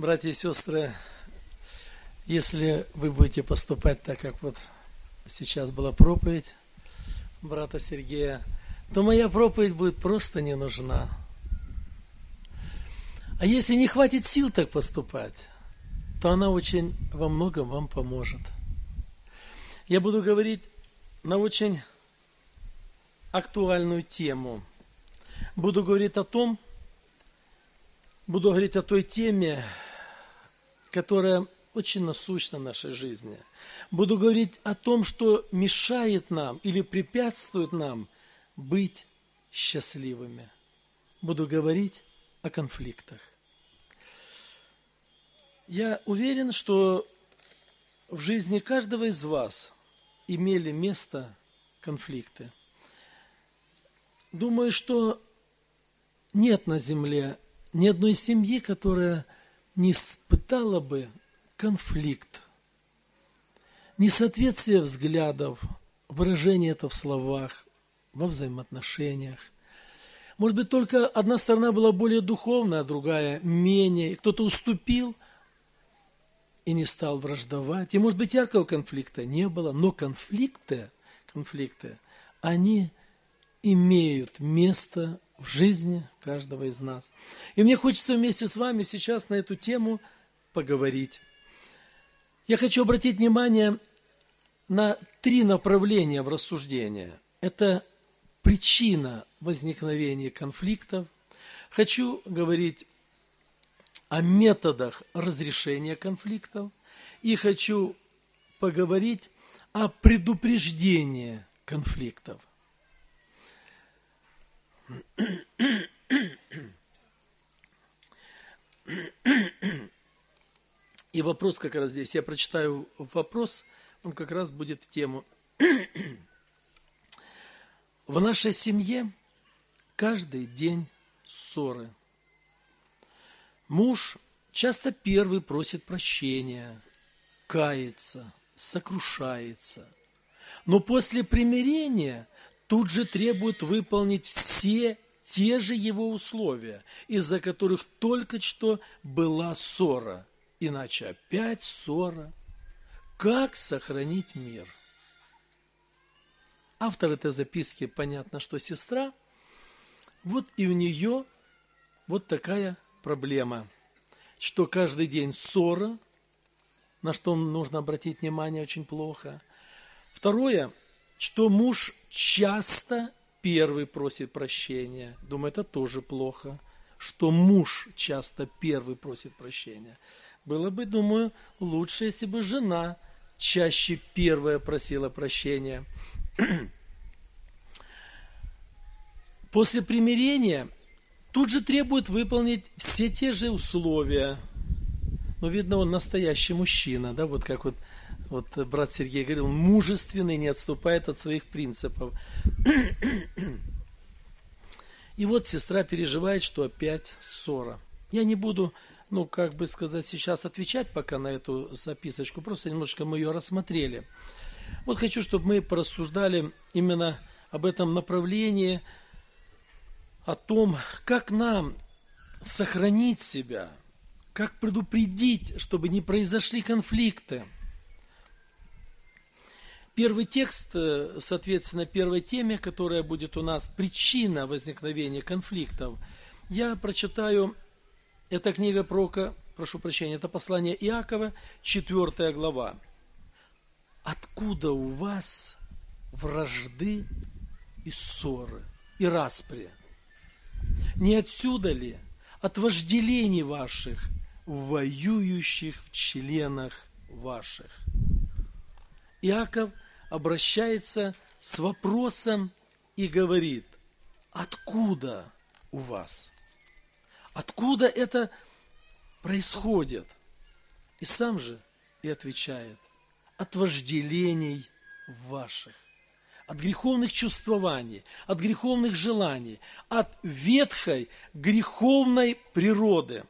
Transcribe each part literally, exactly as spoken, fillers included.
Братья и сестры, если вы будете поступать так, как вот сейчас была проповедь брата Сергея, то моя проповедь будет просто не нужна. А если не хватит сил так поступать, то она очень во многом вам поможет. Я буду говорить на очень актуальную тему. Буду говорить о том, буду говорить о той теме, которая очень насущна в нашей жизни. Буду говорить о том, что мешает нам или препятствует нам быть счастливыми. Буду говорить о конфликтах. Я уверен, что в жизни каждого из вас имели место конфликты. Думаю, что нет на земле ни одной семьи, которая не испытала бы конфликт, несоответствие взглядов, выражение это в словах, во взаимоотношениях. Может быть, только одна сторона была более духовная, а другая менее. Кто-то уступил и не стал враждовать. И, может быть, яркого конфликта не было, но конфликты, конфликты, они имеют место в жизни каждого из нас. И мне хочется вместе с вами сейчас на эту тему поговорить. Я хочу обратить внимание на три направления в рассуждении. Это причина возникновения конфликтов. Хочу говорить о методах разрешения конфликтов. И хочу поговорить о предупреждении конфликтов. И вопрос как раз здесь. Я прочитаю вопрос, он как раз будет в тему. В нашей семье каждый день ссоры. Муж часто первый просит прощения, кается, сокрушается. Но после примирения тут же требует выполнить все те же его условия, из-за которых только что была ссора. Иначе опять ссора. Как сохранить мир? Автор этой записки, понятно, что сестра. Вот и у нее вот такая проблема, что каждый день ссора, на что нужно обратить внимание, очень плохо. Второе, что муж часто первый просит прощения. Думаю, это тоже плохо, что муж часто первый просит прощения. Было бы, думаю, лучше, если бы жена чаще первая просила прощения. После примирения тут же требует выполнить все те же условия. Но, видно, он настоящий мужчина, да, вот как вот, вот брат Сергей говорил, мужественный, не отступает от своих принципов. И вот сестра переживает, что опять ссора. Я не буду, ну, как бы сказать, сейчас отвечать пока на эту записочку, просто немножко мы ее рассмотрели. Вот хочу, чтобы мы порассуждали именно об этом направлении, о том, как нам сохранить себя, как предупредить, чтобы не произошли конфликты. Первый текст, соответственно, первой теме, которая будет у нас причина возникновения конфликтов, я прочитаю, это книга пророка, прошу прощения, это послание Иакова, четвёртая глава. Откуда у вас вражды и ссоры, и распри? Не отсюда ли от вожделений ваших, воюющих в членах ваших? Иаков обращается с вопросом и говорит, откуда у вас? Откуда это происходит? И сам же и отвечает, от вожделений ваших, от греховных чувствований, от греховных желаний, от ветхой греховной природы.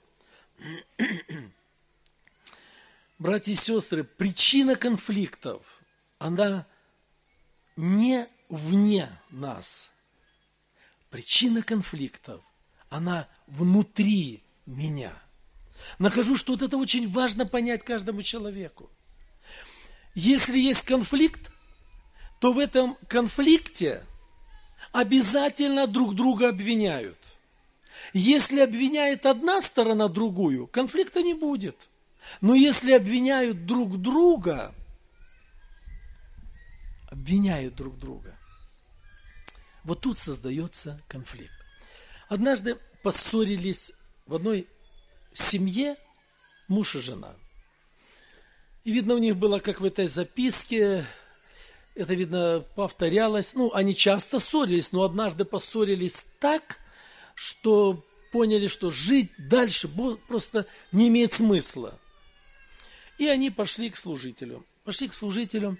Братья и сестры, причина конфликтов, она не вне нас. Причина конфликтов, она внутри меня. Нахожу, что вот это очень важно понять каждому человеку. Если есть конфликт, то в этом конфликте обязательно друг друга обвиняют. Если обвиняет одна сторона другую, конфликта не будет. Но если обвиняют друг друга, обвиняют друг друга, вот тут создается конфликт. Однажды поссорились в одной семье муж и жена. И видно, у них было, как в этой записке, это, видно, повторялось. Ну, они часто ссорились, но однажды поссорились так, что поняли, что жить дальше просто не имеет смысла. И они пошли к служителю. Пошли к служителю.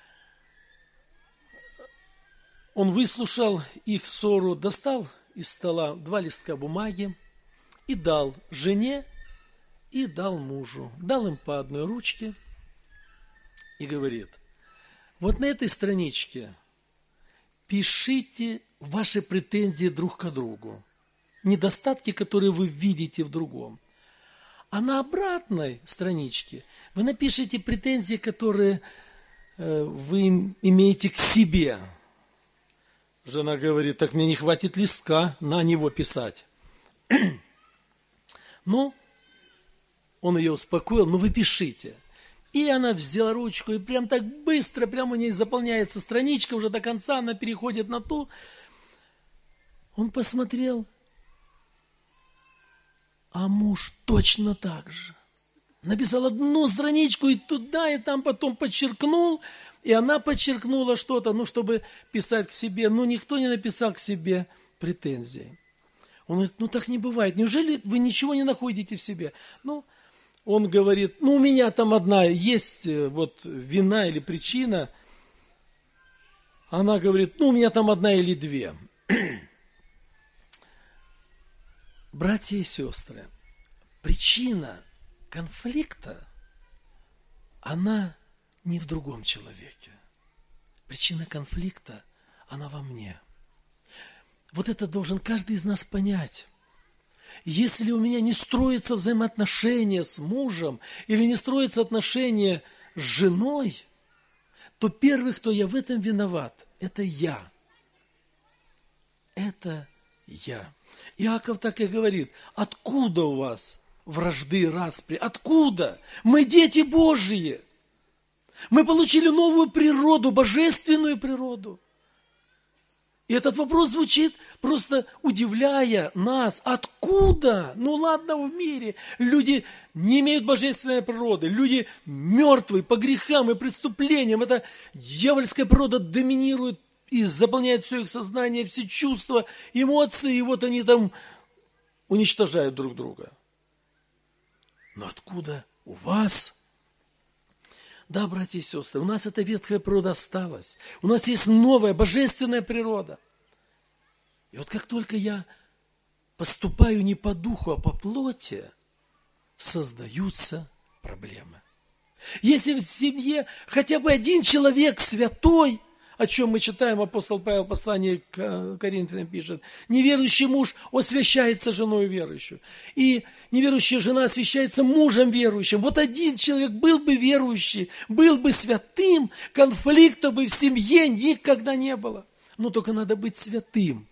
Он выслушал их ссору, достал из стола два листка бумаги и дал жене, и дал мужу. Дал им по одной ручке и говорит: вот на этой страничке пишите ваши претензии друг к другу, недостатки, которые вы видите в другом. А на обратной страничке вы напишите претензии, которые э, вы имеете к себе. Жена говорит: так мне не хватит листка на него писать. Ну, он ее успокоил: ну вы пишите. И она взяла ручку, и прям так быстро, прям у ней заполняется страничка, уже до конца она переходит на ту. Он посмотрел, а муж точно так же. Написал одну страничку и туда, и там потом подчеркнул, и она подчеркнула что-то, ну, чтобы писать к себе. Но никто не написал к себе претензий. Он говорит: ну, так не бывает. Неужели вы ничего не находите в себе? Ну, он говорит: ну, у меня там одна есть вот вина или причина. Она говорит: ну, у меня там одна или две. Братья и сестры, причина конфликта, она не в другом человеке. Причина конфликта, она во мне. Вот это должен каждый из нас понять. Если у меня не строятся взаимоотношения с мужем или не строятся отношения с женой, то первый, кто я в этом виноват, это я. Это я. Иаков так и говорит: откуда у вас вражды, распри? Откуда? Мы дети Божьи. Мы получили новую природу, божественную природу. И этот вопрос звучит, просто удивляя нас. Откуда? Ну ладно, в мире люди не имеют божественной природы. Люди мертвые по грехам и преступлениям. Эта дьявольская природа доминирует и заполняет все их сознание, все чувства, эмоции. И вот они там уничтожают друг друга. Но откуда у вас? Да, братья и сестры, у нас эта ветхая природа осталась. У нас есть новая божественная природа. И вот как только я поступаю не по духу, а по плоти, создаются проблемы. Если в семье хотя бы один человек святой, о чем мы читаем, апостол Павел в послании к Коринфянам пишет: неверующий муж освящается женой верующую, и неверующая жена освящается мужем верующим. Вот один человек был бы верующий, был бы святым, конфликта бы в семье никогда не было. Но только надо быть святым.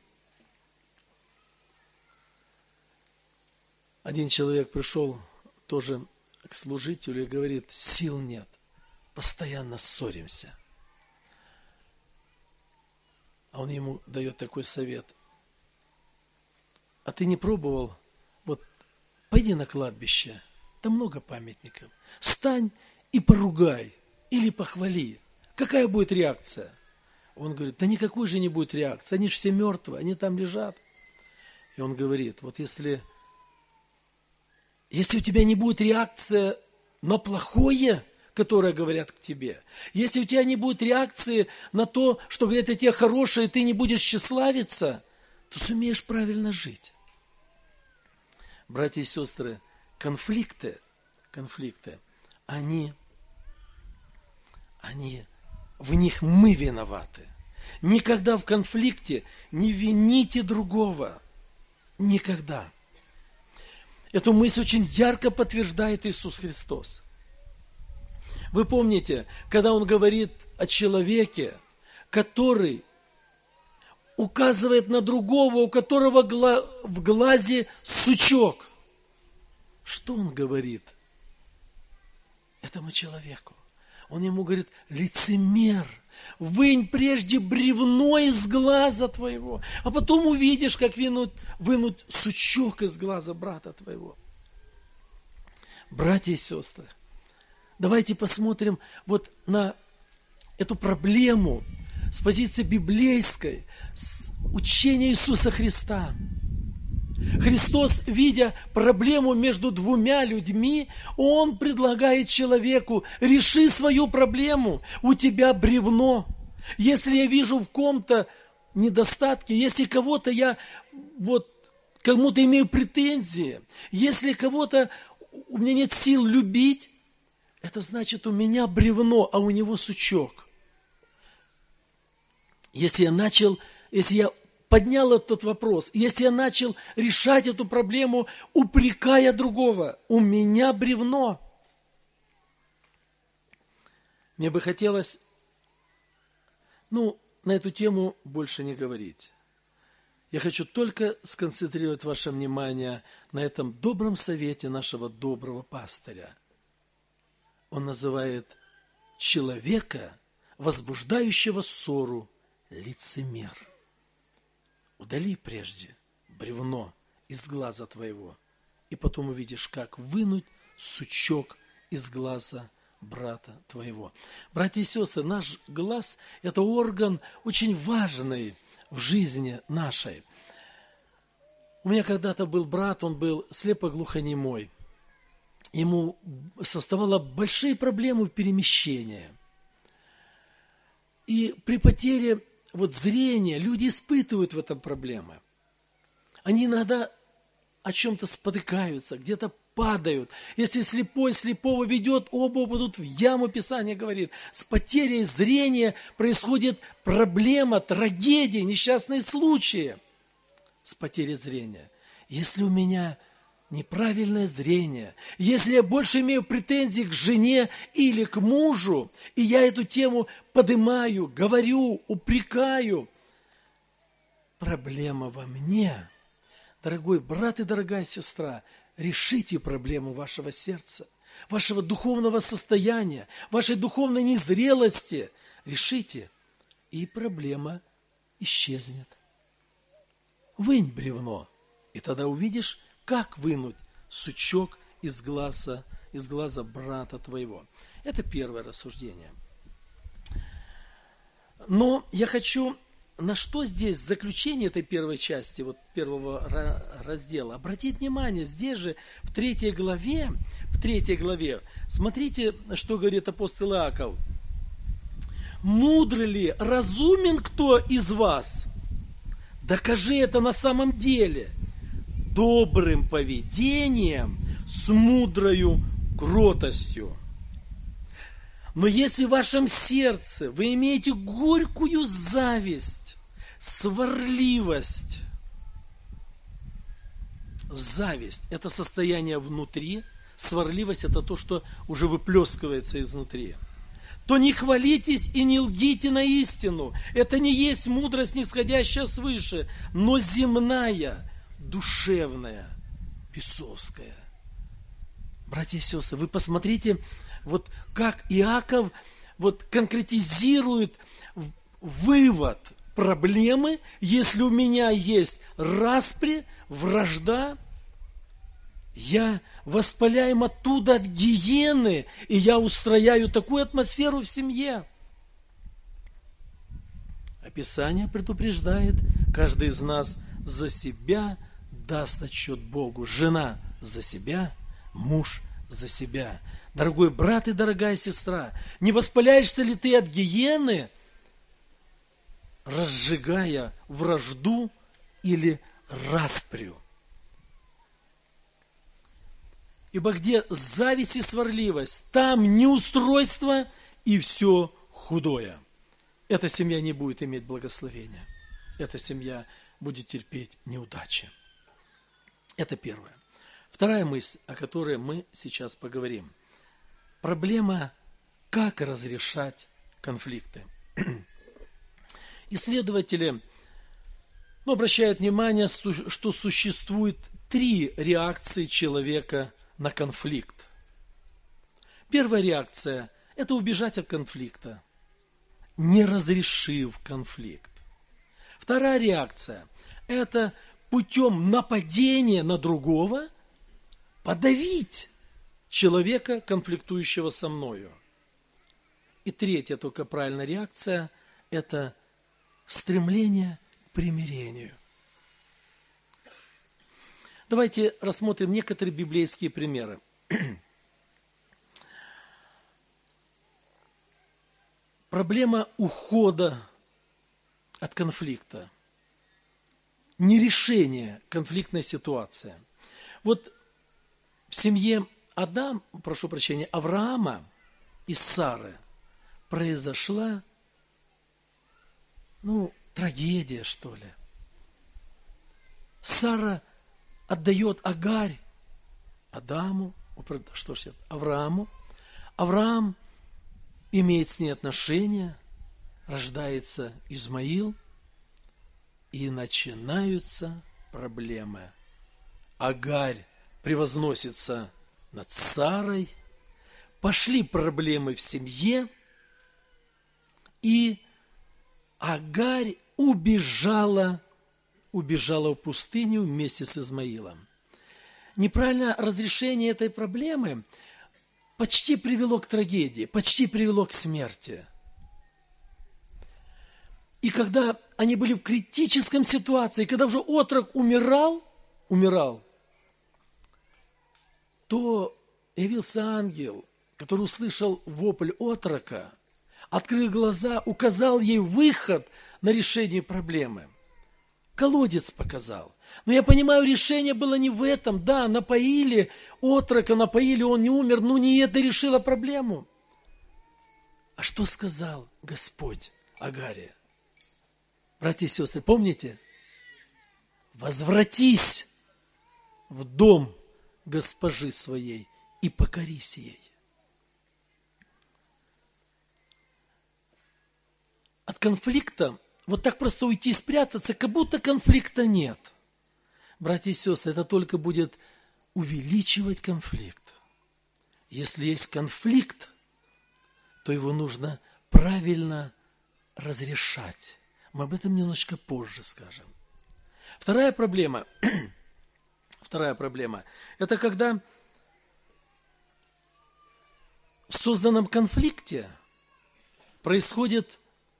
Один человек пришел тоже к служителю и говорит: сил нет, постоянно ссоримся. А он ему дает такой совет: а ты не пробовал, вот пойди на кладбище, там много памятников, встань и поругай или похвали. Какая будет реакция? Он говорит: да никакой же не будет реакции, они же все мертвые, они там лежат. И он говорит: вот если, если у тебя не будет реакции на плохое, которые говорят к тебе, если у тебя не будет реакции на то, что говорят о тебе хорошее, и ты не будешь тщеславиться, то сумеешь правильно жить. Братья и сестры, конфликты, конфликты, они, они, в них мы виноваты. Никогда в конфликте не вините другого. Никогда. Эту мысль очень ярко подтверждает Иисус Христос. Вы помните, когда Он говорит о человеке, который указывает на другого, у которого гла- в глазе сучок. Что Он говорит этому человеку? Он ему говорит: лицемер, вынь прежде бревно из глаза твоего, а потом увидишь, как вынуть, вынуть сучок из глаза брата твоего. Братья и сестры, давайте посмотрим вот на эту проблему с позиции библейской, с учения Иисуса Христа. Христос, видя проблему между двумя людьми, Он предлагает человеку: реши свою проблему, у тебя бревно. Если я вижу в ком-то недостатки, если кого-то я вот кому-то имею претензии, если кого-то у меня нет сил любить, это значит, у меня бревно, а у него сучок. Если я начал, если я поднял этот вопрос, если я начал решать эту проблему, упрекая другого, у меня бревно. Мне бы хотелось, ну, на эту тему больше не говорить. Я хочу только сконцентрировать ваше внимание на этом добром совете нашего доброго пастыря. Он называет человека, возбуждающего ссору, лицемер. Удали прежде бревно из глаза твоего, и потом увидишь, как вынуть сучок из глаза брата твоего. Братья и сестры, наш глаз – это орган очень важный в жизни нашей. У меня когда-то был брат, он был слепоглухонемой. Ему составало большие проблемы в перемещении. И при потере вот зрения люди испытывают в этом проблемы. Они иногда о чем-то спотыкаются, где-то падают. Если слепой слепого ведет, оба упадут в яму, Писание говорит. С потерей зрения происходит проблема, трагедия, несчастные случаи с потерей зрения. Если у меня неправильное зрение, если я больше имею претензий к жене или к мужу, и я эту тему поднимаю, говорю, упрекаю, проблема во мне. Дорогой брат и дорогая сестра, решите проблему вашего сердца, вашего духовного состояния, вашей духовной незрелости. Решите, и проблема исчезнет. Вынь бревно, и тогда увидишь, как вынуть сучок из глаза, из глаза брата твоего. Это первое рассуждение. Но я хочу, на что здесь заключение этой первой части, вот первого раздела, обратить внимание, здесь же в третьей главе, в третьей главе, смотрите, что говорит апостол Иаков. «Мудрый ли, разумен кто из вас? Докажи это на самом деле добрым поведением с мудрою кротостью. Но если в вашем сердце вы имеете горькую зависть, сварливость, зависть – это состояние внутри, сварливость – это то, что уже выплескивается изнутри, то не хвалитесь и не лгите на истину. Это не есть мудрость, нисходящая свыше, но земная, душевная, бесовская. Братья и сестры, вы посмотрите, вот как Иаков вот конкретизирует вывод проблемы, если у меня есть распри, вражда, я воспаляем оттуда от гиены, и я устрояю такую атмосферу в семье. Писание предупреждает, каждый из нас за себя даст отчет Богу. Жена за себя, муж за себя. Дорогой брат и дорогая сестра, не воспаляешься ли ты от гиены, разжигая вражду или расприю? Ибо где зависть и сварливость, там неустройство и все худое. Эта семья не будет иметь благословения. Эта семья будет терпеть неудачи. Это первое. Вторая мысль, о которой мы сейчас поговорим. Проблема, как разрешать конфликты. Исследователи ну, обращают внимание, что существует три реакции человека на конфликт. Первая реакция – это убежать от конфликта, не разрешив конфликт. Вторая реакция – это путем нападения на другого подавить человека, конфликтующего со мною. И третья, только правильная реакция – это стремление к примирению. Давайте рассмотрим некоторые библейские примеры. Проблема ухода от конфликта, нерешение конфликтной ситуации. Вот в семье Адам, прошу прощения, Авраама и Сары произошла, ну, трагедия, что ли. Сара отдает Агарь Адаму, что ж, Аврааму. Авраам имеет с ней отношения, рождается Измаил, и начинаются проблемы. Агарь превозносится над Сарой, пошли проблемы в семье, и Агарь убежала, убежала в пустыню вместе с Измаилом. Неправильное разрешение этой проблемы почти привело к трагедии, почти привело к смерти. И когда они были в критическом ситуации, когда уже отрок умирал, умирал, то явился ангел, который услышал вопль отрока, открыл глаза, указал ей выход на решение проблемы. Колодец показал. Но я понимаю, решение было не в этом. Да, напоили отрока, напоили, он не умер, но не это решило проблему. А что сказал Господь Агаре? Братья и сестры, помните? Возвратись в дом госпожи своей и покорись ей. От конфликта вот так просто уйти и спрятаться, как будто конфликта нет. Братья и сестры, это только будет увеличивать конфликт. Если есть конфликт, то его нужно правильно разрешать. Мы об этом немножечко позже скажем. Вторая проблема, вторая проблема, это когда в созданном конфликте происходит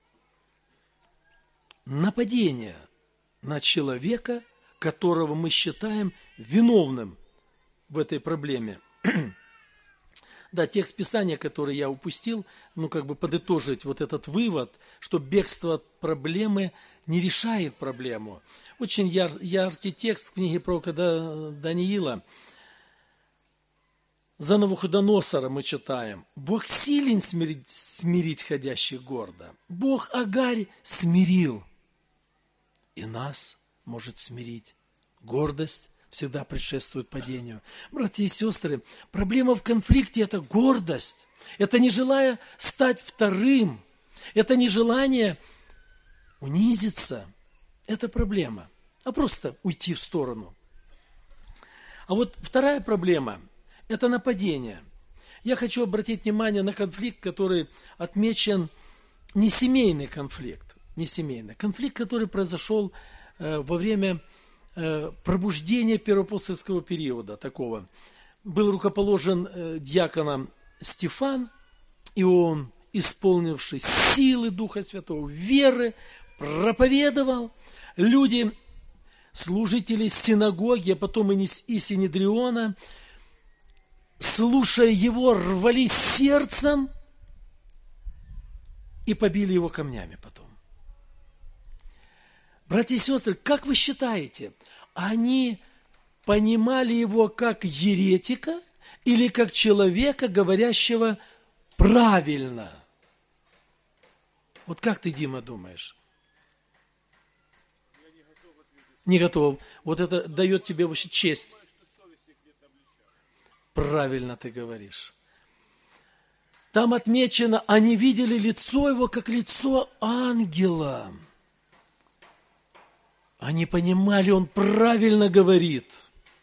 нападение на человека, которого мы считаем виновным в этой проблеме. Да, текст Писания, который я упустил, ну, как бы подытожить вот этот вывод, что бегство от проблемы не решает проблему. Очень яр, яркий текст в книге пророка Даниила. За Навуходоносора мы читаем: «Бог силен смирить, смирить ходящих гордо». Бог Агарь смирил, и нас может смирить. Гордость всегда предшествует падению. Братья и сестры, проблема в конфликте – это гордость. Это не желание стать вторым. Это не желание унизиться. Это проблема. А просто уйти в сторону. А вот вторая проблема – это нападение. Я хочу обратить внимание на конфликт, который отмечен не семейный конфликт. Не семейный. Конфликт, который произошел э, во время пробуждение первоапостольского периода такого. Был рукоположен э, диаконом Стефан, и он, исполнившись силы Духа Святого, веры, проповедовал. Люди, служители синагоги, а потом и Синедриона, слушая его, рвались сердцем и побили его камнями потом. Братья и сестры, как вы считаете, они понимали его как еретика или как человека, говорящего правильно? Вот как ты, Дима, думаешь? Не готов. Вот это дает тебе вообще честь. правильно ты говоришь. Там отмечено, они видели лицо его, как лицо ангела. Они понимали, он правильно говорит.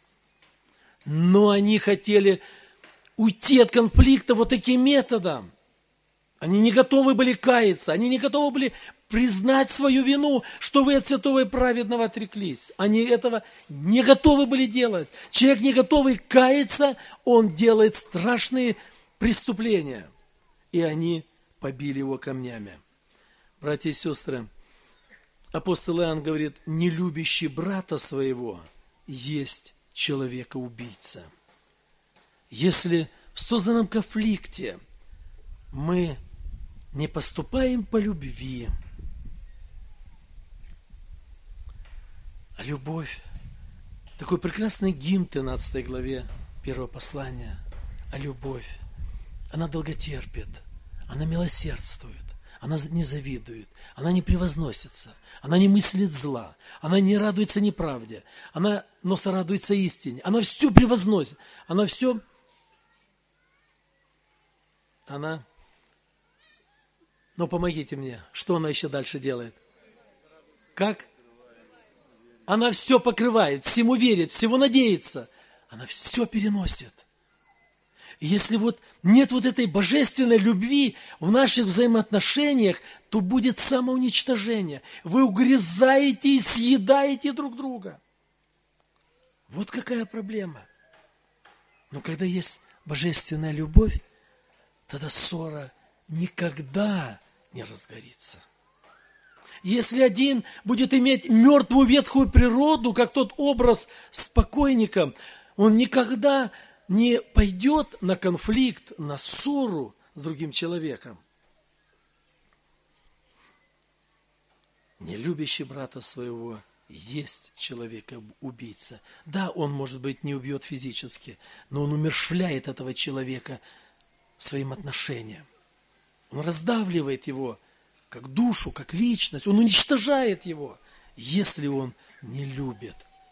Но они хотели уйти от конфликта вот таким методом. Они не готовы были каяться, они не готовы были признать свою вину, что вы от святого и праведного отреклись. Они этого не готовы были делать. Человек не готовый каяться, он делает страшные преступления. И они побили его камнями. Братья и сестры, апостол Иоанн говорит, не любящий брата своего есть человека-убийца. Если в созданном конфликте мы не поступаем по любви, а любовь, такой прекрасный гимн в тринадцатой главе первого послания, а любовь, она долготерпит, она милосердствует, она не завидует, она не превозносится, она не мыслит зла, она не радуется неправде, она, но сорадуется истине, она все превозносит, она все, она, но помогите мне, что она еще дальше делает? Как? Она все покрывает, всему верит, всего надеется, она все переносит. И если вот нет вот этой божественной любви в наших взаимоотношениях, то будет самоуничтожение. Вы угрызаете и съедаете друг друга. Вот какая проблема. Но когда есть божественная любовь, тогда ссора никогда не разгорится. Если один будет иметь мертвую ветхую природу, как тот образ с покойником, он никогда не пойдет на конфликт, на ссору с другим человеком. Не любящий брата своего есть человека-убийца. Да, он, может быть, не убьет физически, но он умерщвляет этого человека своим отношением. Он раздавливает его, как душу, как личность. Он уничтожает его, если он не любит.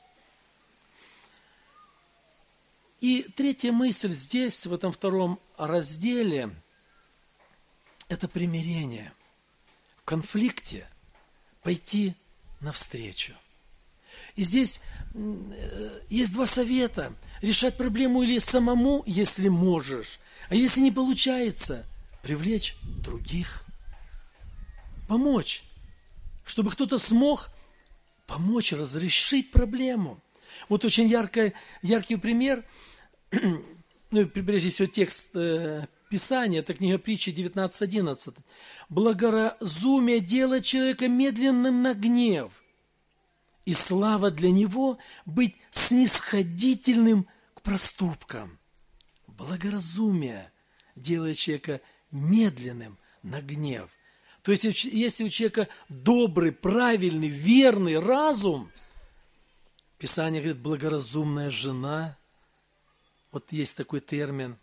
И третья мысль здесь, в этом втором разделе, это примирение. В конфликте пойти навстречу. И здесь есть два совета. Решать проблему или самому, если можешь. А если не получается, привлечь других. Помочь. Чтобы кто-то смог помочь разрешить проблему. Вот очень яркий, яркий пример, ну, прежде всего текст э, Писания, это книга Притчи девятнадцать одиннадцать. Благоразумие делает человека медленным на гнев, и слава для него быть снисходительным к проступкам. Благоразумие делает человека медленным на гнев. То есть, если у человека добрый, правильный, верный разум, Писание говорит, благоразумная жена, вот есть такой термин,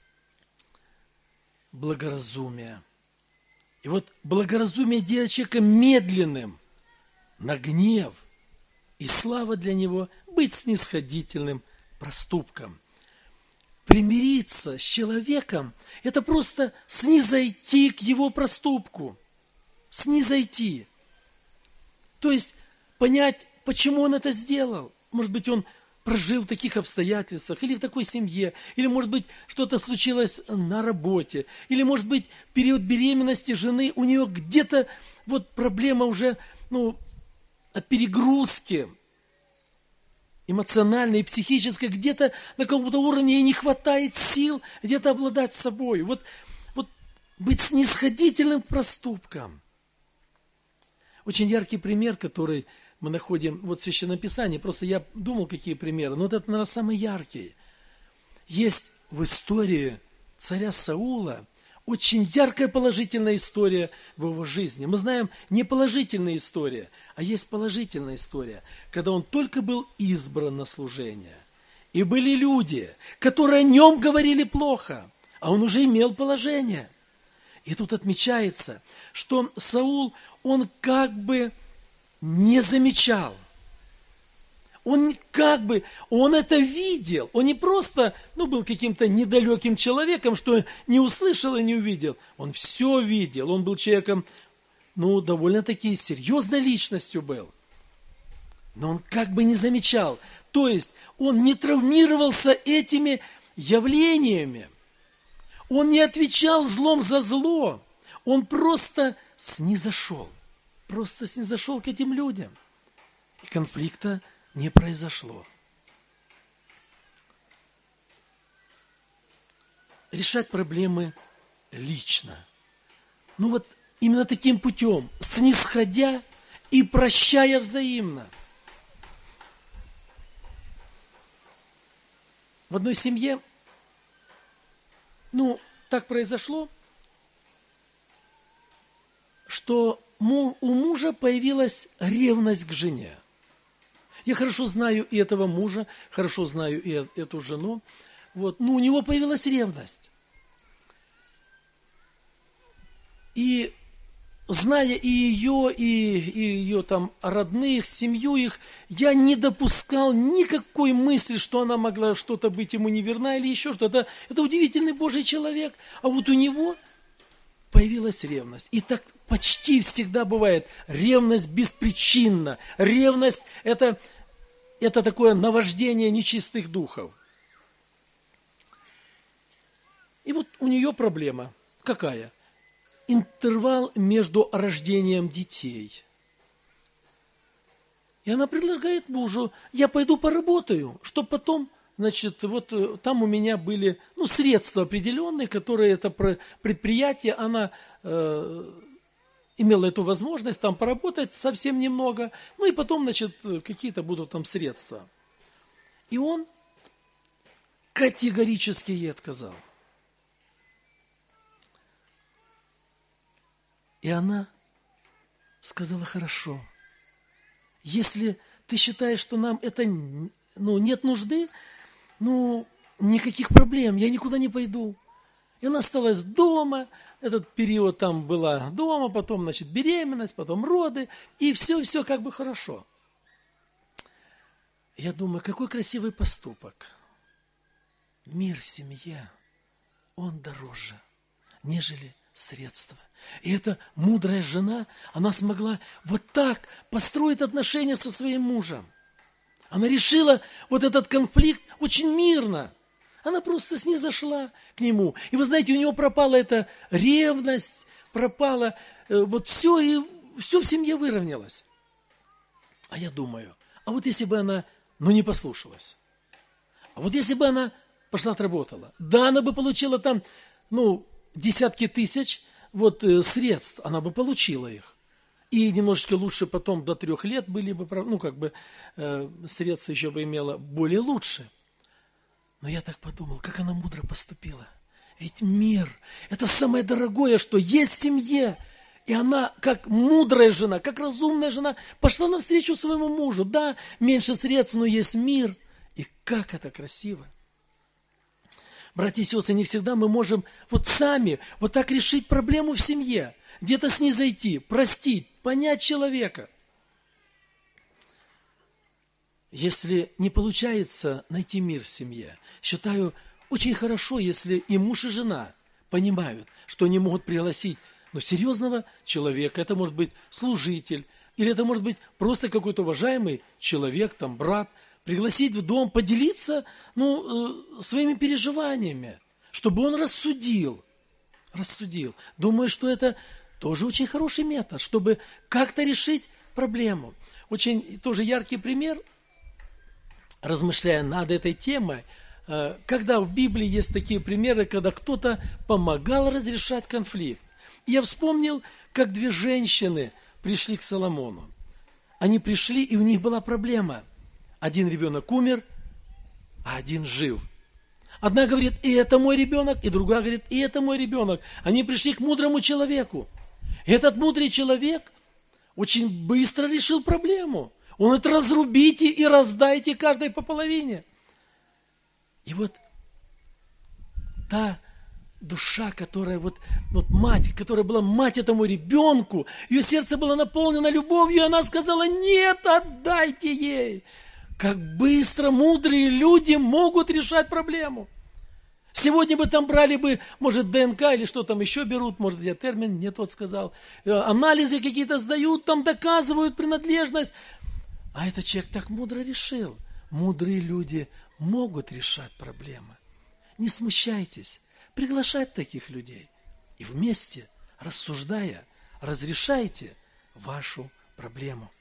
благоразумие. И вот благоразумие делает человека медленным на гнев, и слава для него быть снисходительным проступком. Примириться с человеком – это просто снизойти к его проступку, снизойти. То есть понять, почему он это сделал. Может быть, он прожил в таких обстоятельствах, или в такой семье, или, может быть, что-то случилось на работе, или, может быть, в период беременности жены у нее где-то вот проблема уже, ну, от перегрузки эмоциональной и психической, где-то на каком-то уровне ей не хватает сил где-то обладать собой. Вот, вот быть снисходительным к проступкам. Очень яркий пример, который мы находим вот в Священном Писании. Просто я думал, какие примеры. Но вот это, наверное, самый яркий. Есть в истории царя Саула очень яркая положительная история в его жизни. Мы знаем не положительная история, а есть положительная история, когда он только был избран на служение. И были люди, которые о нем говорили плохо, а он уже имел положение. И тут отмечается, что Саул, он как бы не замечал. Он как бы, он это видел. Он не просто, ну, был каким-то недалеким человеком, что не услышал и не увидел. Он все видел. Он был человеком, ну, довольно-таки серьезной личностью был. Но он как бы не замечал. То есть он не травмировался этими явлениями. Он не отвечал злом за зло. Он просто снизошел. Просто снизошел к этим людям. И конфликта не произошло. Решать проблемы лично. Ну вот именно таким путем, снисходя и прощая взаимно. В одной семье, ну, так произошло, что у мужа появилась ревность к жене. Я хорошо знаю и этого мужа, хорошо знаю и эту жену. Вот. Но у него появилась ревность. И зная и ее, и, и ее там родных, семью их, я не допускал никакой мысли, что она могла что-то быть ему неверна или еще что-то. Это удивительный Божий человек. А вот у него появилась ревность. И так почти всегда бывает. Ревность беспричинна. Ревность – это, это такое наваждение нечистых духов. И вот у нее проблема. Какая? Интервал между рождением детей. И она предлагает мужу: я пойду поработаю, чтобы потом, значит, вот там у меня были, ну, средства определенные, которые это предприятие, она э, имела эту возможность там поработать совсем немного, ну и потом, значит, какие-то будут там средства. И он категорически ей отказал. И она сказала: хорошо, если ты считаешь, что нам это, ну, нет нужды, ну, никаких проблем, я никуда не пойду. И она осталась дома, этот период там была дома, потом, значит, беременность, потом роды, и все-все как бы хорошо. Я думаю, какой красивый поступок. Мир в семье, он дороже, нежели средства. И эта мудрая жена, она смогла вот так построить отношения со своим мужем. Она решила вот этот конфликт очень мирно. Она просто снизошла к нему. И вы знаете, у него пропала эта ревность, пропала э, вот все, и все в семье выровнялось. А я думаю, а вот если бы она, ну, не послушалась, а вот если бы она пошла отработала, да, она бы получила там, ну, десятки тысяч вот средств, она бы получила их. И немножечко лучше потом до трех лет были бы, ну, как бы, э, средства еще бы имела более лучше. Но я так подумал, как она мудро поступила. Ведь мир – это самое дорогое, что есть в семье. И она, как мудрая жена, как разумная жена, пошла навстречу своему мужу. Да, меньше средств, но есть мир. И как это красиво. Братья и сестры, не всегда мы можем вот сами вот так решить проблему в семье. Где-то снизойти, простить, понять человека. Если не получается найти мир в семье, считаю, очень хорошо, если и муж, и жена понимают, что они могут пригласить, ну, серьезного человека. Это может быть служитель, или это может быть просто какой-то уважаемый человек, там, брат, пригласить в дом, поделиться, ну, э, своими переживаниями, чтобы он рассудил. Рассудил. Думаю, что это тоже очень хороший метод, чтобы как-то решить проблему. Очень тоже яркий пример, размышляя над этой темой, э, когда в Библии есть такие примеры, когда кто-то помогал разрешать конфликт. И я вспомнил, как две женщины пришли к Соломону. Они пришли, и у них была проблема. Один ребенок умер, а один жив. Одна говорит: и это мой ребенок, и другая говорит: и это мой ребенок. Они пришли к мудрому человеку. И этот мудрый человек очень быстро решил проблему. Он говорит: разрубите и раздайте каждой по половине. И вот та душа, которая вот, вот мать, которая была мать этому ребенку, ее сердце было наполнено любовью, и она сказала: нет, отдайте ей. Как быстро мудрые люди могут решать проблему. Сегодня бы там брали бы, может, ДНК или что там еще берут, может, я термин не тот сказал. Анализы какие-то сдают, там доказывают принадлежность. А этот человек так мудро решил. Мудрые люди могут решать проблемы. Не смущайтесь, приглашать таких людей. И вместе, рассуждая, разрешайте вашу проблему.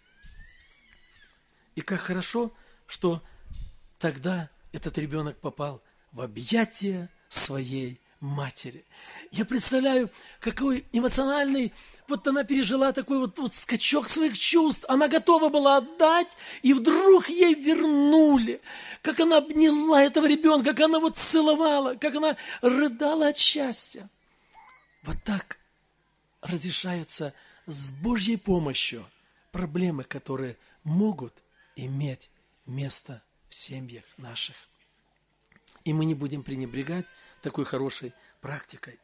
И как хорошо, что тогда этот ребенок попал в объятия своей матери. Я представляю, какой эмоциональный, вот она пережила такой вот, вот скачок своих чувств. Она готова была отдать, и вдруг ей вернули. Как она обняла этого ребенка, как она вот целовала, как она рыдала от счастья. Вот так разрешаются с Божьей помощью проблемы, которые могут иметь место в семьях наших. И мы не будем пренебрегать такой хорошей практикой.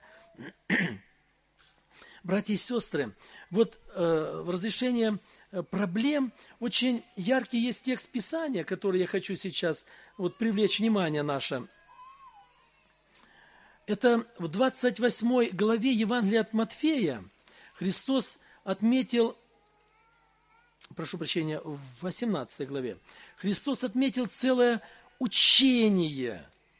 Братья и сестры, вот э, в разрешении проблем очень яркий есть текст Писания, который я хочу сейчас вот привлечь внимание наше. Это в двадцать восьмой главе Евангелия от Матфея Христос отметил, прошу прощения, в восемнадцатой главе, Христос отметил целое учение,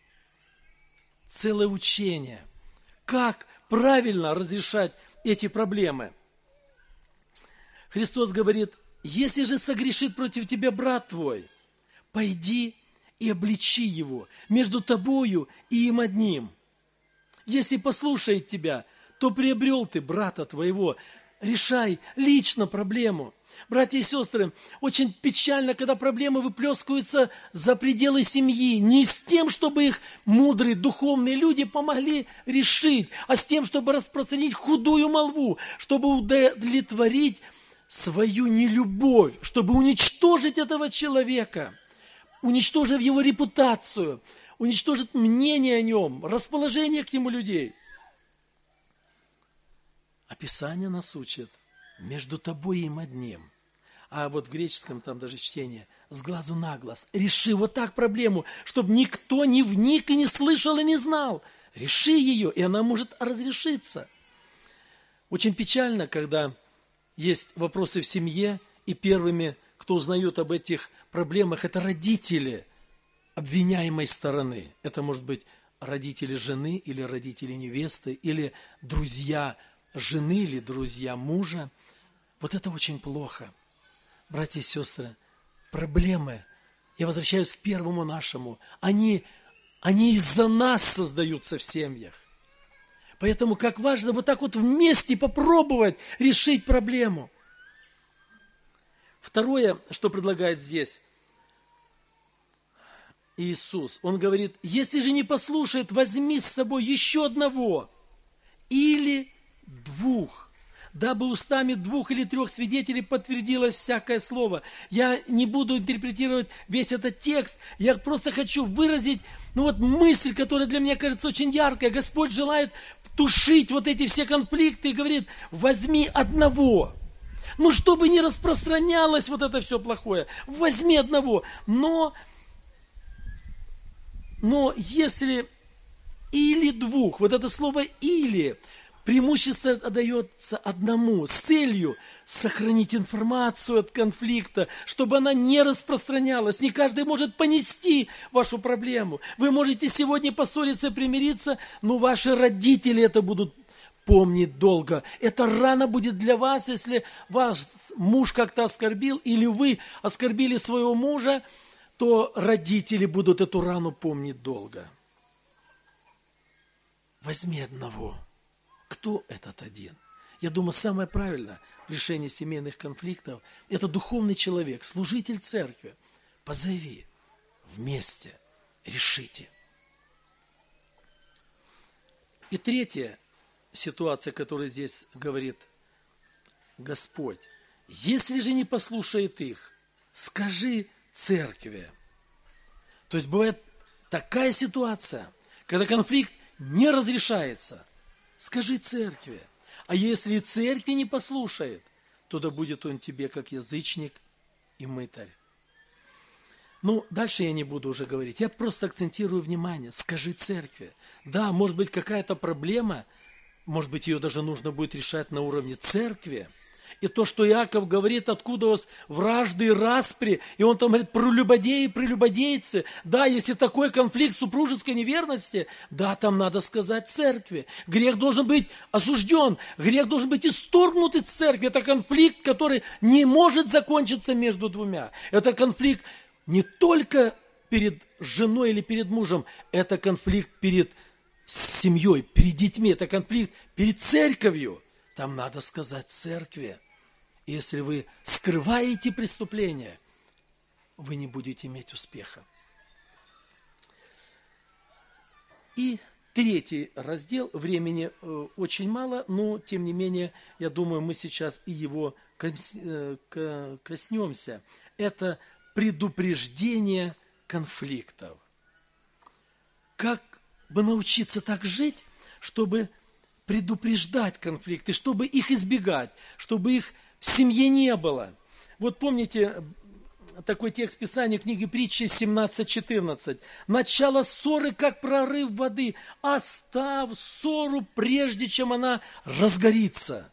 целое учение, как правильно разрешать эти проблемы. Христос говорит: если же согрешит против тебя брат твой, пойди и обличи его между тобою и им одним. Если послушает тебя, то приобрел ты брата твоего. Решай лично проблему. Братья и сестры, очень печально, когда проблемы выплескиваются за пределы семьи. Не с тем, чтобы их мудрые, духовные люди помогли решить, а с тем, чтобы распространить худую молву, чтобы удовлетворить свою нелюбовь, чтобы уничтожить этого человека, уничтожив его репутацию, уничтожить мнение о нем, расположение к нему людей. А Писание нас учит: между тобой и им одним. А вот в греческом там даже чтение: с глазу на глаз. Реши вот так проблему, чтобы никто не вник и не слышал и не знал. Реши ее, и она может разрешиться. Очень печально, когда есть вопросы в семье, и первыми, кто узнает об этих проблемах, это родители обвиняемой стороны. Это может быть родители жены или родители невесты, или друзья жены или друзья мужа. Вот это очень плохо. Братья и сестры, проблемы, я возвращаюсь к первому нашему, они, они из-за нас создаются в семьях. Поэтому как важно вот так вот вместе попробовать решить проблему. Второе, что предлагает здесь Иисус, Он говорит: если же не послушает, возьми с собой еще одного или двух, дабы устами двух или трех свидетелей подтвердилось всякое слово. Я не буду интерпретировать весь этот текст, я просто хочу выразить, ну вот мысль, которая для меня кажется очень яркой. Господь желает тушить вот эти все конфликты и говорит: возьми одного. Ну, чтобы не распространялось вот это все плохое, возьми одного. Но, но если или двух, вот это слово «или», преимущество отдается одному с целью сохранить информацию от конфликта, чтобы она не распространялась. Не каждый может понести вашу проблему. Вы можете сегодня поссориться и примириться, но ваши родители это будут помнить долго. Это рана будет для вас, если ваш муж как-то оскорбил, или вы оскорбили своего мужа, то родители будут эту рану помнить долго. Возьми одного. Кто этот один? Я думаю, самое правильное в решении семейных конфликтов – это духовный человек, служитель церкви. Позови, вместе решите. И третья ситуация, которую здесь говорит Господь: если же не послушает их, скажи церкви. То есть бывает такая ситуация, когда конфликт не разрешается. Скажи церкви. А если церкви не послушает, то да будет он тебе как язычник и мытарь. Ну, дальше я не буду уже говорить. Я просто акцентирую внимание. Скажи церкви. Да, может быть, какая-то проблема, может быть, ее даже нужно будет решать на уровне церкви. И то, что Иаков говорит, откуда у вас вражды и распри, и он там говорит, прелюбодеи и прелюбодейцы. Да, если такой конфликт супружеской неверности, да, там надо сказать церкви. Грех должен быть осужден, грех должен быть исторгнут из церкви. Это конфликт, который не может закончиться между двумя. Это конфликт не только перед женой или перед мужем, это конфликт перед семьей, перед детьми, это конфликт перед церковью. Там надо сказать церкви. Если вы скрываете преступление, вы не будете иметь успеха. И третий раздел, времени э, очень мало, но тем не менее, я думаю, мы сейчас и его коснемся. Это предупреждение конфликтов. Как бы научиться так жить, чтобы предупреждать конфликты, чтобы их избегать, чтобы их в семье не было. Вот помните такой текст Писания, книги Притчи семнадцать четырнадцать. «Начало ссоры, как прорыв воды, оставь ссору, прежде чем она разгорится».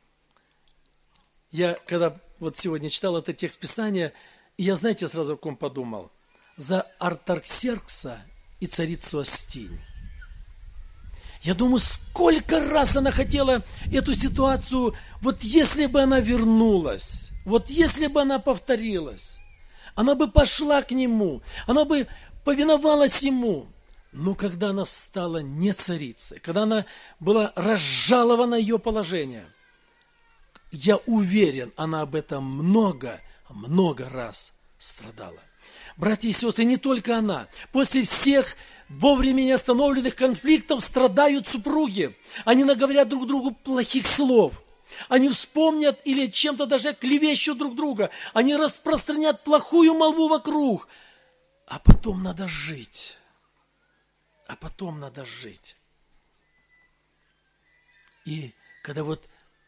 Я, когда вот сегодня читал этот текст Писания, я, знаете, сразу о ком подумал? За Артаксеркса и царицу Астинь. Я думаю, сколько раз она хотела эту ситуацию, вот если бы она вернулась, вот если бы она повторилась, она бы пошла к нему, она бы повиновалась ему. Но когда она стала не царицей, когда она была разжалована ее положение, я уверен, она об этом много, много раз страдала. Братья и сестры, не только она. После всех вовремя не остановленных конфликтов страдают супруги. Они наговорят друг другу плохих слов. Они вспомнят или чем-то даже клевещут друг друга. Они распространят плохую молву вокруг. А потом надо жить. А потом надо жить. И когда вот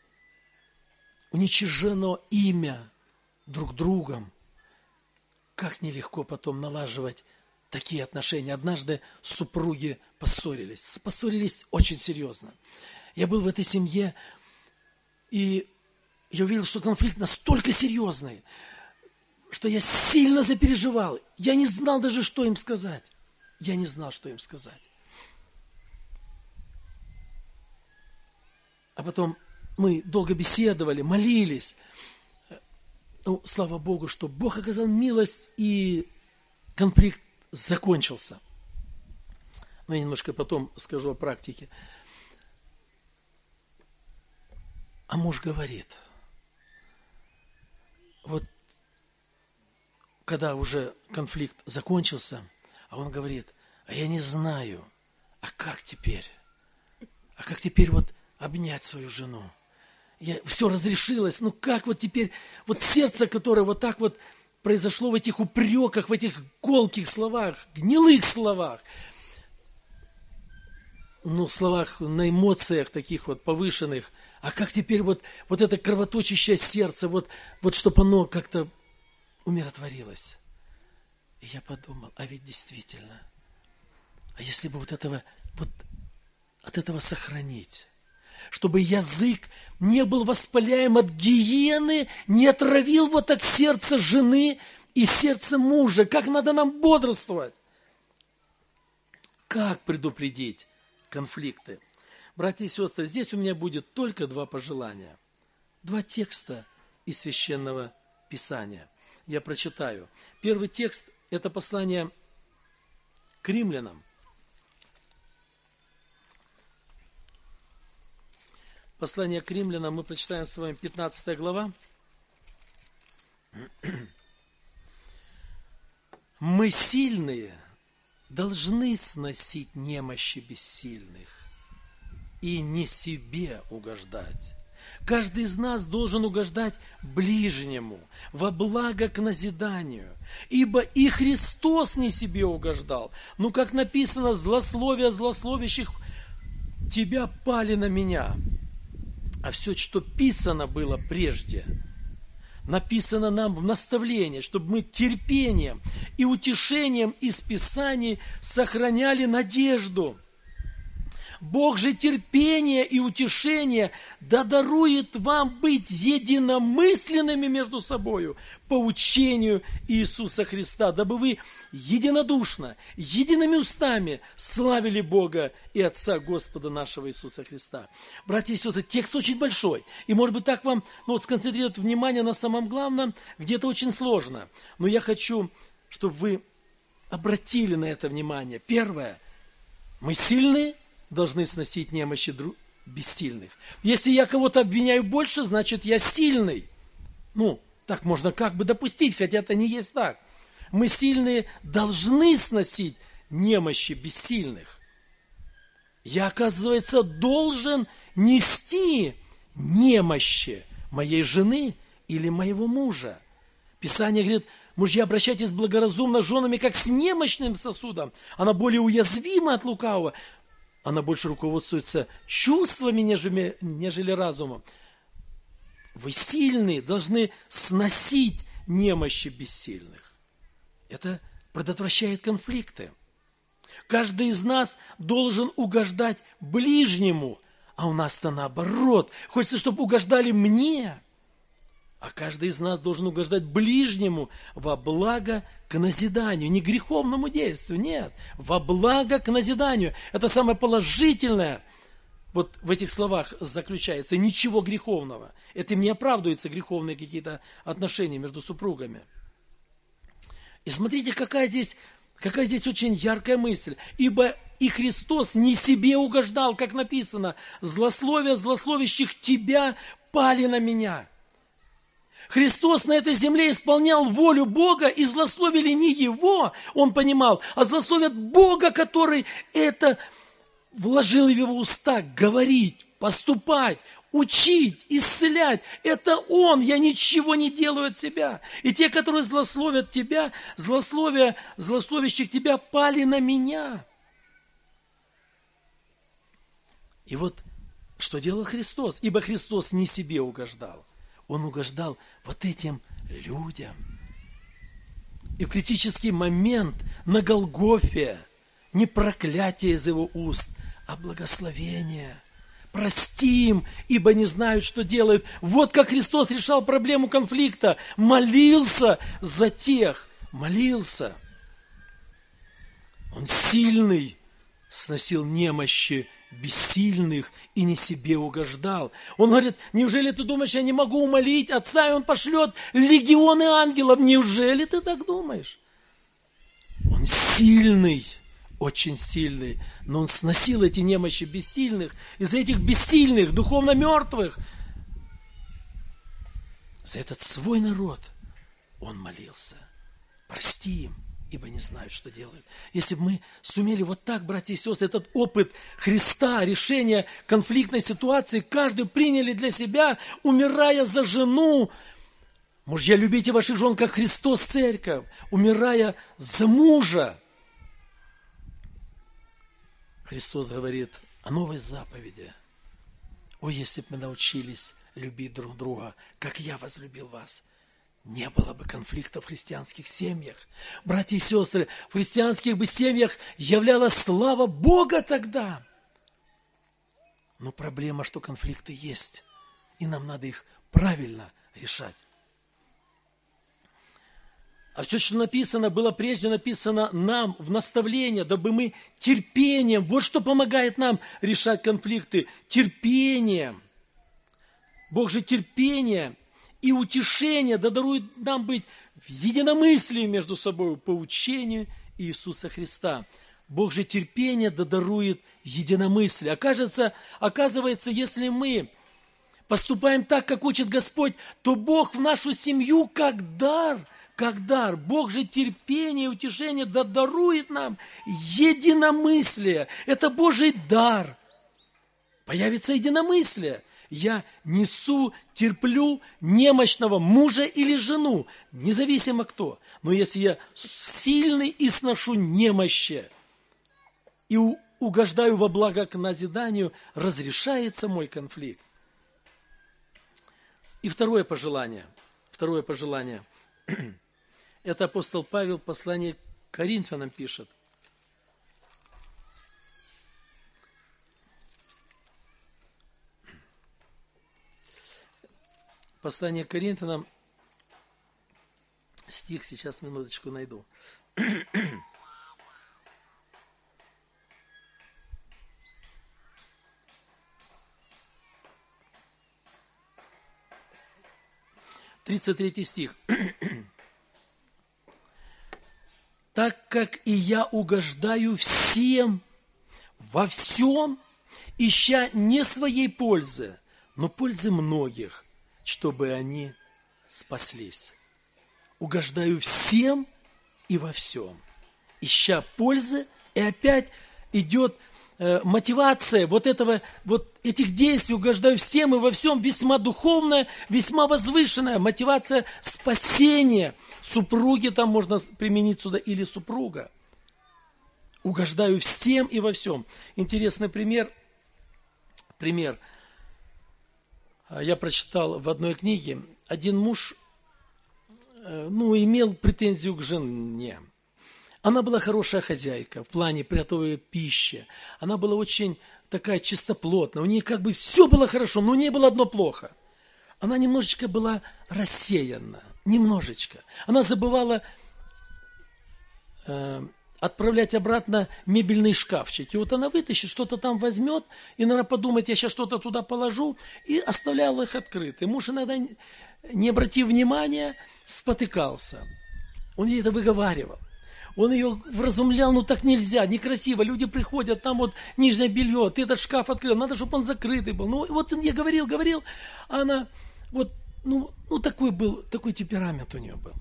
уничижено имя друг другом, как нелегко потом налаживать такие отношения. Однажды супруги поссорились. Поссорились очень серьезно. Я был в этой семье, и я увидел, что конфликт настолько серьезный, что я сильно запереживал. Я не знал даже, что им сказать. Я не знал, что им сказать. А потом мы долго беседовали, молились. Ну, слава Богу, что Бог оказал милость, и конфликт закончился. Но я немножко потом скажу о практике. А муж говорит, вот когда уже конфликт закончился, а он говорит, а я не знаю, а как теперь? А как теперь вот обнять свою жену? Я, все разрешилось, ну как вот теперь, вот сердце, которое вот так вот произошло в этих упреках, в этих колких словах, гнилых словах, ну, словах на эмоциях таких вот повышенных, а как теперь вот, вот это кровоточащее сердце, вот, вот чтобы оно как-то умиротворилось. И я подумал, а ведь действительно, а если бы вот этого, вот от этого сохранить, чтобы язык не был воспаляем от гиены, не отравил вот так сердце жены и сердце мужа. Как надо нам бодрствовать? Как предупредить конфликты? Братья и сестры, здесь у меня будет только два пожелания. Два текста из Священного Писания. Я прочитаю. Первый текст – это послание к римлянам. Послание к римлянам мы прочитаем с вами пятнадцатая глава. Мы сильные должны сносить немощи бессильных и не себе угождать. Каждый из нас должен угождать ближнему во благо к назиданию, ибо и Христос не себе угождал. Ну, как написано, злословия злословящих тебя пали на меня. А все, что писано было прежде, написано нам в наставлении, чтобы мы терпением и утешением из Писаний сохраняли надежду. Бог же терпение и утешение да дарует вам быть единомысленными между собою по учению Иисуса Христа, дабы вы единодушно, едиными устами славили Бога и Отца Господа нашего Иисуса Христа. Братья и сестры, текст очень большой, и может быть так вам ну, вот, сконцентрировать внимание на самом главном, где-то очень сложно. Но я хочу, чтобы вы обратили на это внимание. Первое, мы сильные, должны сносить немощи друг... бессильных. Если я кого-то обвиняю больше, значит я сильный. Ну, так можно как бы допустить, хотя это не есть так. Мы сильные должны сносить немощи бессильных. Я, оказывается, должен нести немощи моей жены или моего мужа. Писание говорит, мужья, обращайтесь благоразумно с женами, как с немощным сосудом. Она более уязвима от лукавого. Она больше руководствуется чувствами, нежели, нежели разумом. Вы сильные, должны сносить немощи бессильных. Это предотвращает конфликты. Каждый из нас должен угождать ближнему, а у нас-то наоборот. Хочется, чтобы угождали мне. А каждый из нас должен угождать ближнему во благо к назиданию, не греховному действию, нет, во благо к назиданию. Это самое положительное вот в этих словах заключается, ничего греховного. Этим не оправдываются греховные какие-то отношения между супругами. И смотрите, какая здесь, какая здесь очень яркая мысль. Ибо и Христос не себе угождал, как написано, злословия злословящих тебя пали на меня. Христос на этой земле исполнял волю Бога, и злословили не Его, Он понимал, а злословят Бога, который это вложил в Его уста, говорить, поступать, учить, исцелять. Это Он, я ничего не делаю от себя. И те, которые злословят тебя, злословия злословящих тебя пали на меня. И вот что делал Христос? Ибо Христос не себе угождал. Он угождал вот этим людям. И в критический момент на Голгофе не проклятие из его уст, а благословение. Прости им, ибо не знают, что делают. Вот как Христос решал проблему конфликта. Молился за тех. Молился. Он сильный, сносил немощи бессильных и не себе угождал. Он говорит, неужели ты думаешь, я не могу умолить Отца, и Он пошлет легионы ангелов? Неужели ты так думаешь? Он сильный, очень сильный, но Он сносил эти немощи бессильных, из этих бессильных, духовно мертвых. За этот свой народ Он молился. Прости им, ибо не знают, что делают. Если бы мы сумели вот так, братья и сестры, этот опыт Христа, решения конфликтной ситуации, каждый приняли для себя, умирая за жену. Мужья, любите ваших жен, как Христос церковь, умирая за мужа. Христос говорит о новой заповеди. О, если бы мы научились любить друг друга, как я возлюбил вас, не было бы конфликта в христианских семьях. Братья и сестры, в христианских бы семьях являлась слава Бога тогда. Но проблема, что конфликты есть, и нам надо их правильно решать. А все, что написано, было прежде написано нам в наставление, дабы мы терпением, вот что помогает нам решать конфликты, терпением. Бог же терпение и утешение да дарует нам быть в единомыслии между собой по учению Иисуса Христа. Бог же терпение да дарует единомыслие. Окажется, оказывается, если мы поступаем так, как учит Господь, то Бог в нашу семью как дар, как дар. Бог же терпение и утешение да дарует нам единомыслие. Это Божий дар. Появится единомыслие. Я несу, терплю немощного мужа или жену, независимо кто. Но если я сильный и сношу немощи, и угождаю во благо к назиданию, разрешается мой конфликт. И второе пожелание. Второе второе пожелание. Это апостол Павел, послание к Коринфянам пишет. Послание к Коринфянам, стих, сейчас минуточку найду. тридцать третий стих. «Так как и я угождаю всем во всем, ища не своей пользы, но пользы многих, чтобы они спаслись». Угождаю всем и во всем, ища пользы, и опять идет э, мотивация вот этого, вот этих действий, угождаю всем и во всем, весьма духовная, весьма возвышенная мотивация спасения. Супруги там можно применить сюда, или супруга. Угождаю всем и во всем. Интересный пример. Пример. Я прочитал в одной книге. Один муж, ну, имел претензию к жене. Она была хорошая хозяйка в плане приготовления пищи. Она была очень такая чистоплотная. У нее как бы все было хорошо, но у нее было одно плохо. Она немножечко была рассеянна. Немножечко. Она забывала э, отправлять обратно мебельный шкафчик. И вот она вытащит, что-то там возьмет, и, наверное, подумает, я сейчас что-то туда положу, и оставлял их открыты. Муж иногда, не обратив внимания, спотыкался. Он ей это выговаривал. Он ее вразумлял, ну так нельзя, некрасиво. Люди приходят, там вот нижнее белье, ты этот шкаф открыл, надо, чтобы он закрытый был. Ну вот я говорил, говорил, а она вот, ну, ну такой был, такой темперамент у нее был.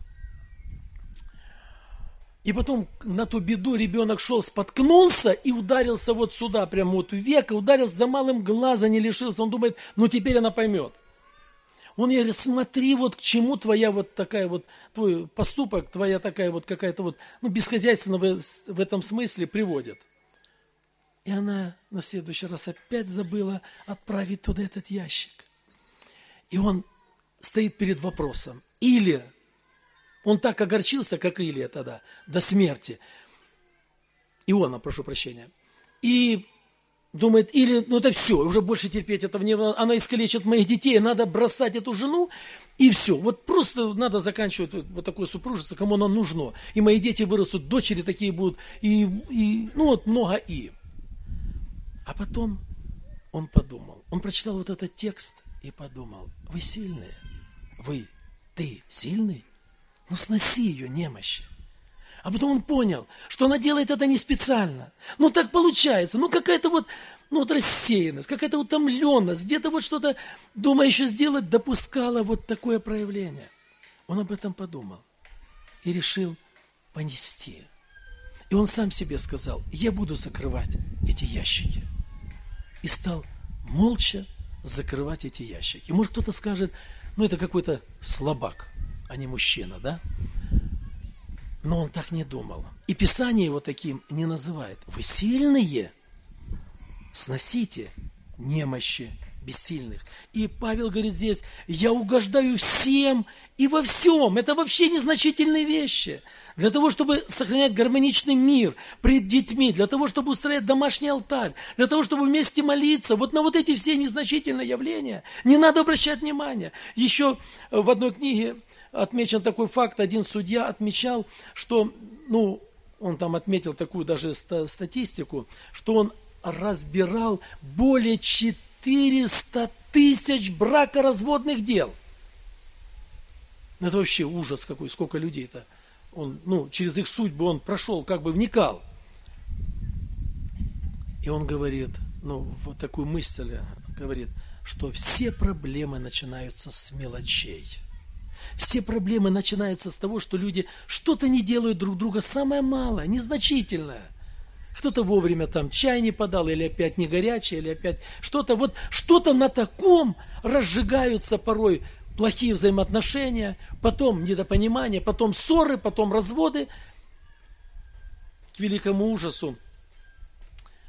И потом на ту беду ребенок шел, споткнулся и ударился вот сюда, прямо вот в веко, ударился, за малым глаза не лишился. Он думает, ну теперь она поймет. Он ей говорит, смотри, вот к чему твоя вот такая вот, твой поступок, твоя такая вот какая-то вот, ну, бесхозяйственная в, в этом смысле приводит. И она на следующий раз опять забыла отправить туда этот ящик. И он стоит перед вопросом. Или он так огорчился, как Илия тогда, до смерти. Иона, прошу прощения. И думает, или, ну это все, уже больше терпеть этого не... Она искалечит моих детей, надо бросать эту жену, и все. Вот просто надо заканчивать вот такое супружество, кому оно нужно. И мои дети вырастут, дочери такие будут, и, и ну вот много и. А потом он подумал, он прочитал вот этот текст и подумал, вы сильные, вы, ты сильный? Ну сноси ее немощи. А потом он понял, что она делает это не специально. Ну так получается, ну какая-то вот, ну вот рассеянность, какая-то утомленность, где-то вот что-то, думая еще сделать, допускала вот такое проявление. Он об этом подумал и решил понести. И он сам себе сказал, я буду закрывать эти ящики. И стал молча закрывать эти ящики. Может кто-то скажет, ну это какой-то слабак, а не мужчина, да? Но он так не думал. И Писание его таким не называет. Вы сильные, сносите немощи бессильных. И Павел говорит здесь, я угождаю всем и во всем. Это вообще незначительные вещи. Для того, чтобы сохранять гармоничный мир пред детьми, для того, чтобы устроить домашний алтарь, для того, чтобы вместе молиться, вот на вот эти все незначительные явления не надо обращать внимания. Еще в одной книге отмечен такой факт, один судья отмечал, что, ну, он там отметил такую даже статистику, что он разбирал более четыреста тысяч бракоразводных дел. Это вообще ужас какой, сколько людей-то. Он, ну, через их судьбу он прошел, как бы вникал. И он говорит, ну, вот такую мысль говорит, что все проблемы начинаются с мелочей. Все проблемы начинаются с того, что люди что-то не делают друг друга, самое малое, незначительное. Кто-то вовремя там чай не подал, или опять не горячий, или опять что-то. Вот что-то на таком разжигаются порой плохие взаимоотношения, потом недопонимание, потом ссоры, потом разводы. К великому ужасу.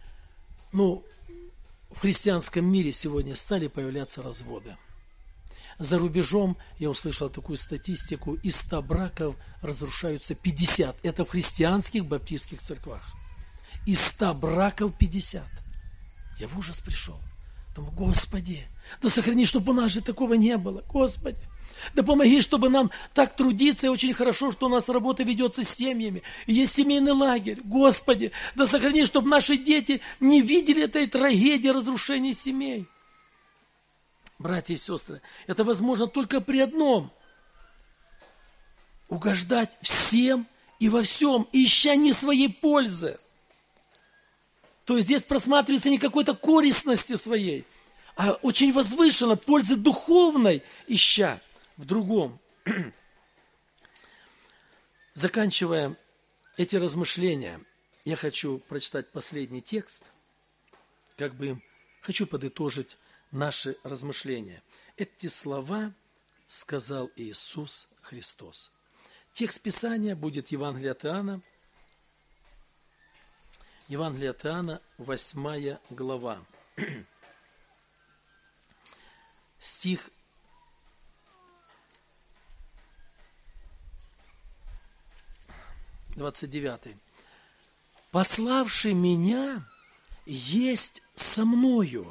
Ну, в христианском мире сегодня стали появляться разводы. За рубежом я услышал такую статистику, из ста браков разрушаются пятьдесят. Это в христианских баптистских церквах. Из ста браков пятьдесят. Я в ужас пришел. Думаю, Господи, да сохрани, чтобы у нас же такого не было. Господи, да помоги, чтобы нам так трудиться. И очень хорошо, что у нас работа ведется с семьями. И есть семейный лагерь. Господи, да сохрани, чтобы наши дети не видели этой трагедии разрушения семей. Братья и сестры, это возможно только при одном. Угождать всем и во всем, ища не своей пользы. То есть здесь просматривается не какой-то корыстности своей, а очень возвышенно, пользы духовной, ища в другом. Заканчивая эти размышления, я хочу прочитать последний текст, как бы хочу подытожить наши размышления. Эти слова сказал Иисус Христос. Текст Писания будет Евангелие от Иоанна, Евангелие от Иоанна, восьмая глава, стих двадцать девятый. «Пославший меня есть со мною.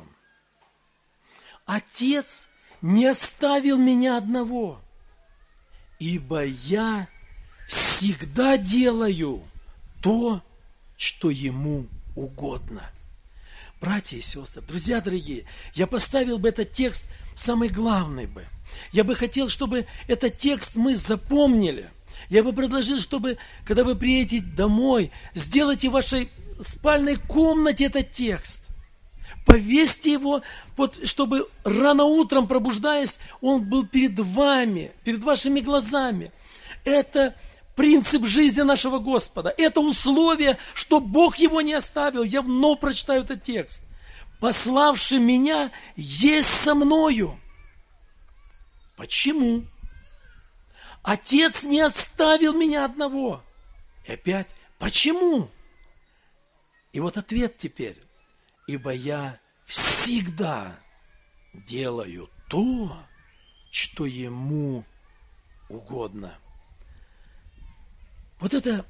Отец не оставил меня одного, ибо я всегда делаю то, что ему угодно». Братья и сестры, друзья дорогие, я поставил бы этот текст самый главный бы. Я бы хотел, чтобы этот текст мы запомнили. Я бы предложил, чтобы, когда вы приедете домой, сделайте в вашей спальной комнате этот текст. Повесьте его, вот, чтобы рано утром, пробуждаясь, он был перед вами, перед вашими глазами. Это принцип жизни нашего Господа. Это условие, что Бог его не оставил. Я вновь прочитаю этот текст. «Пославший меня есть со мною». Почему? Отец не оставил меня одного. И опять, почему? И вот ответ теперь. «Ибо я всегда делаю то, что ему угодно». Вот это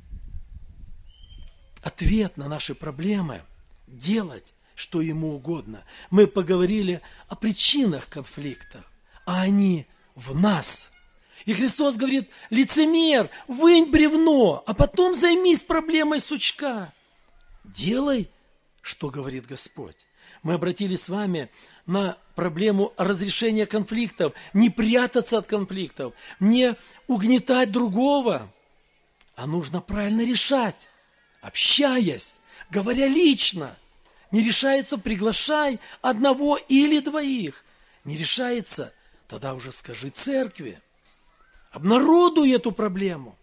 ответ на наши проблемы. Делать, что ему угодно. Мы поговорили о причинах конфликта, а они в нас. И Христос говорит: лицемер, вынь бревно, а потом займись проблемой сучка. Делай, что говорит Господь. Мы обратились с вами на проблему разрешения конфликтов. Не прятаться от конфликтов, не угнетать другого, а нужно правильно решать, общаясь, говоря лично. Не решается — приглашай одного или двоих. Не решается — тогда уже скажи церкви. Обнародуй эту проблему.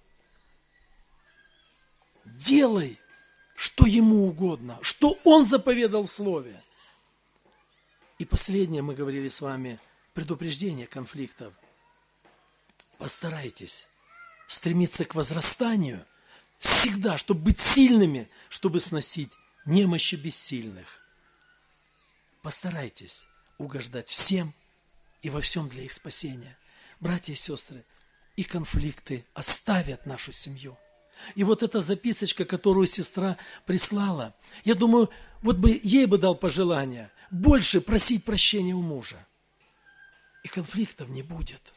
Делай, что ему угодно, что он заповедал в Слове. И последнее, мы говорили с вами, предупреждение конфликтов. Постарайтесь стремиться к возрастанию всегда, чтобы быть сильными, чтобы сносить немощи бессильных. Постарайтесь угождать всем и во всем для их спасения. Братья и сестры, и конфликты оставят нашу семью. И вот эта записочка, которую сестра прислала, я думаю, вот бы ей бы дал пожелание больше просить прощения у мужа. И конфликтов не будет.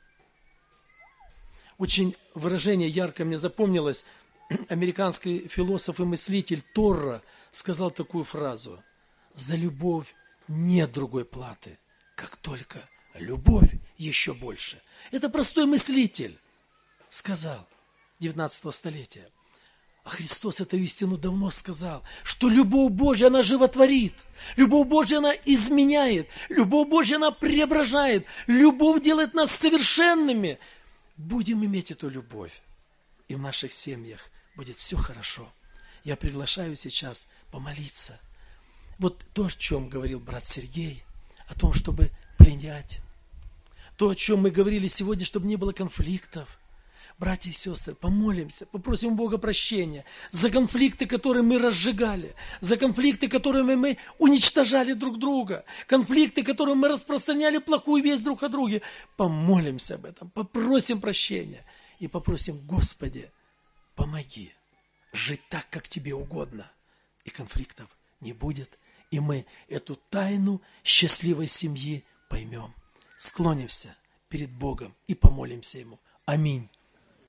Очень выражение ярко мне запомнилось. Американский философ и мыслитель Торра сказал такую фразу: «За любовь нет другой платы, как только любовь еще больше». Это простой мыслитель сказал девятнадцатого столетия. А Христос эту истину давно сказал, что любовь Божья, она животворит, любовь Божья, она изменяет, любовь Божья, она преображает, любовь делает нас совершенными. Будем иметь эту любовь, и в наших семьях будет все хорошо. Я приглашаю сейчас помолиться. Вот то, о чем говорил брат Сергей, о том, чтобы пленять, то, о чем мы говорили сегодня, чтобы не было конфликтов. Братья и сестры, помолимся, попросим у Бога прощения за конфликты, которые мы разжигали, за конфликты, которыми мы уничтожали друг друга, конфликты, которыми мы распространяли плохую весть друг о друге. Помолимся об этом, попросим прощения и попросим: Господи, помоги жить так, как Тебе угодно, и конфликтов не будет, и мы эту тайну счастливой семьи поймем. Склонимся перед Богом и помолимся Ему. Аминь.